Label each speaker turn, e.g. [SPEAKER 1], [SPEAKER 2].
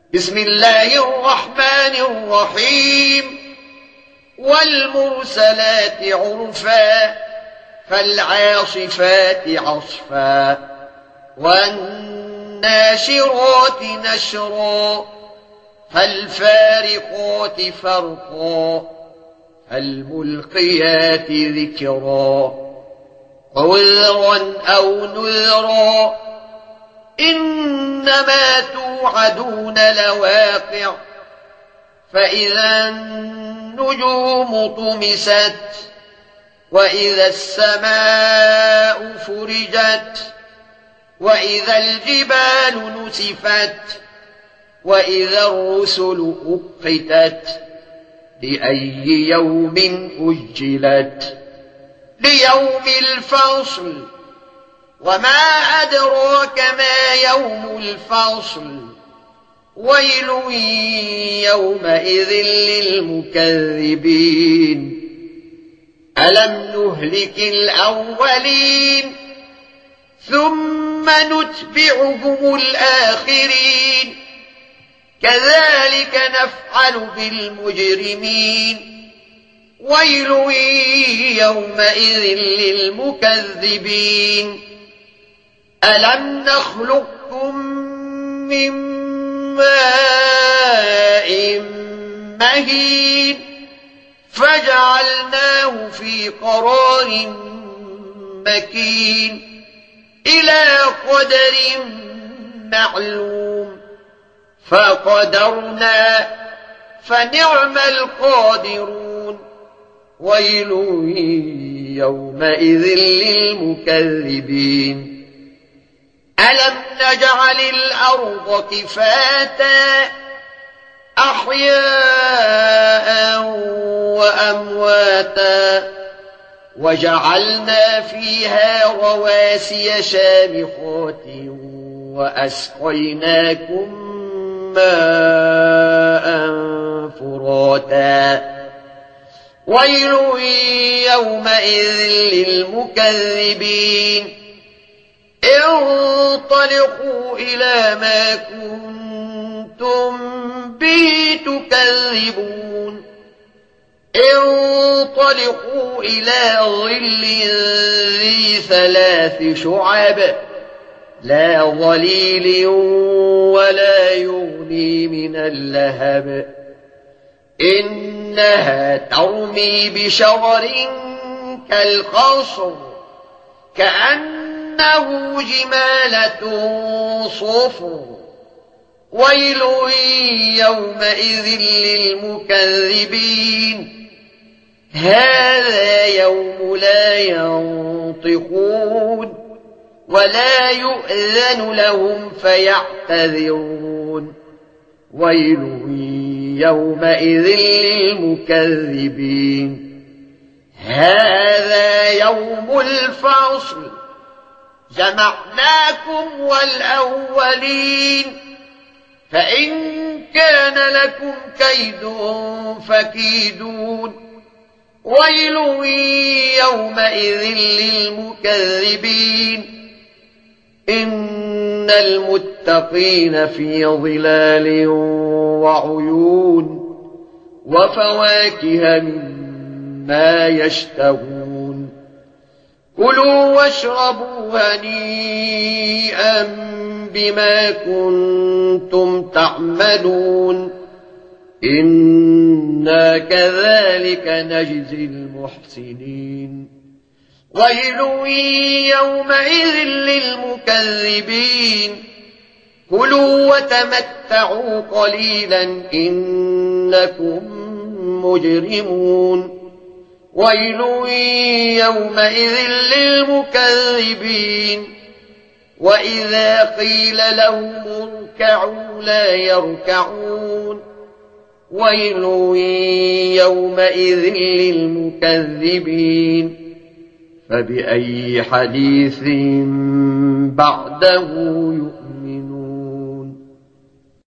[SPEAKER 1] بسم الله الرحمن الرحيم والمرسلات عرفا فالعاصفات عصفا والناشرات نشرا فالفارقات فرقا فالملقيات ذكرا عذرا أو نذرا إنما توعدون لواقع فإذا النجوم طمست وإذا السماء فرجت وإذا الجبال نسفت وإذا الرسل أقتت لأي يوم أجلت ليوم الفصل وما أدراك ما يوم الفصل ويل يومئذ للمكذبين ألم نهلك الأولين ثم نتبعهم الآخرين كذلك نفعل بالمجرمين ويل يومئذ للمكذبين ألم نخلقكم من ماء مهين فجعلناه في قرار مكين إلى قدر معلوم فقدرنا فنعم القادرون ويل يومئذ للمكذبين ألم نجعل الأرض كفاتا أحياء وأمواتا وجعلنا فيها رواسي شامخات وأسقيناكم ماء فراتا ويل يومئذ للمكذبين انطلقوا إلى ما كنتم به تكذبون انطلقوا إلى ظل ذي 3 شعب لا ظليل ولا يغني من اللهب إنها ترمي بشرر كالقصر كأنه جمالة صفر ويل يومئذ للمكذبين هذا يوم لا ينطقون ولا يؤذن لهم فيعتذرون ويل يومئذ للمكذبين هذا يوم الفصل جمعناكم والأولين فإن كان لكم كيد فكيدون ويل يومئذ للمكذبين إن المتقين في ظلال وعيون وفواكه مما يشتهون كلوا واشربوا هنيئا بما كنتم تعملون إنا كذلك نجزي المحسنين ويل يومئذ للمكذبين كلوا وتمتعوا قليلا إنكم مجرمون ويل يومئذ للمكذبين وإذا قيل لهم اركعوا لا يركعون ويل يومئذ للمكذبين فبأي حديث بعده يؤمنون